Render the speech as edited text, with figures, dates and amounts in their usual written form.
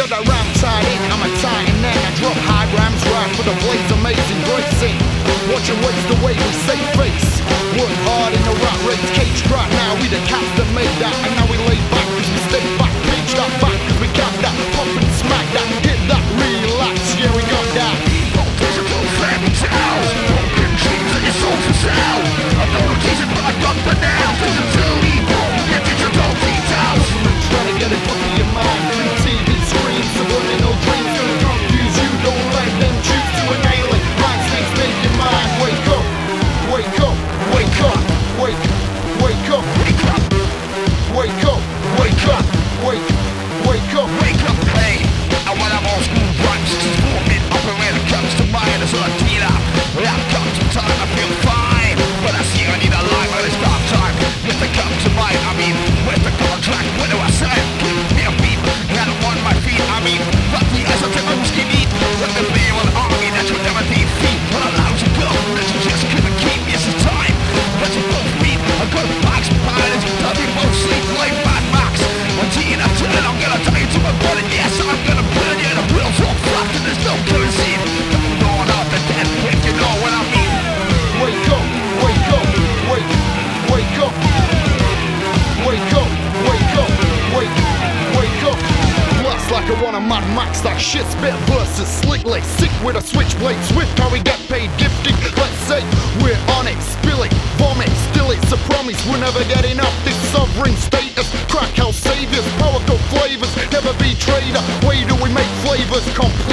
got that ram tied in, I'm a titan then. I drop high rams right for the blaze, amazing gracing. Watch and waste the way we save face. Work hard in the rat race, caged right now. We the cats that made that, and now we lay back cause we stay back. Reach that back cause we got that. Pop and smack that, hit that, relax, yeah we got that. Digital family towels, broken dreams and your soul for sale. I know no teasing but I got the now. Digital evil, yeah digital details. Trying to get it up in your mind. Through TV screens, subliminal dreams gonna confuse you. Don't let them choose to inhale it. Mind snakes make your mind wake up. Wake up, wake up, wake up, wake up, wake up, wake up, wake up, wake up, wake up, hey. I want them old school rhymes, this is forming up and when it comes to mine, it's all a dealer. That comes to time, I feel fine, but I see I need a line when it's dark time. If they come to mind, I mean, where's the contract? What do I say? Give me a beat, I don't want my feet, I mean, but the eyes of the Ruski need. Let them be an army that you'll never defeat. But allow you go, that you just couldn't keep. Yes, it's time, that you both meet. I got box pilots, dirty mostly, like Mad Max. One T and a turn, I'm gonna tie you to my body, yes, I'm gonna burn you. The wheels all flat and there's no kerosene. Don't know out the dead, if you know what I mean. wake up, wake up, wake, wake up, wake up, wake up, wake up. Blast like I want a Mad Max, that shit spit versus slickly. Sick with a switchblade, swift how we get paid gifting. Let's say we're on it, spill it, vomit, still it's a promise. We'll never get enough this sovereign status. Crack house saviors, power code flavors, never be trader. Way do we make flavors complete?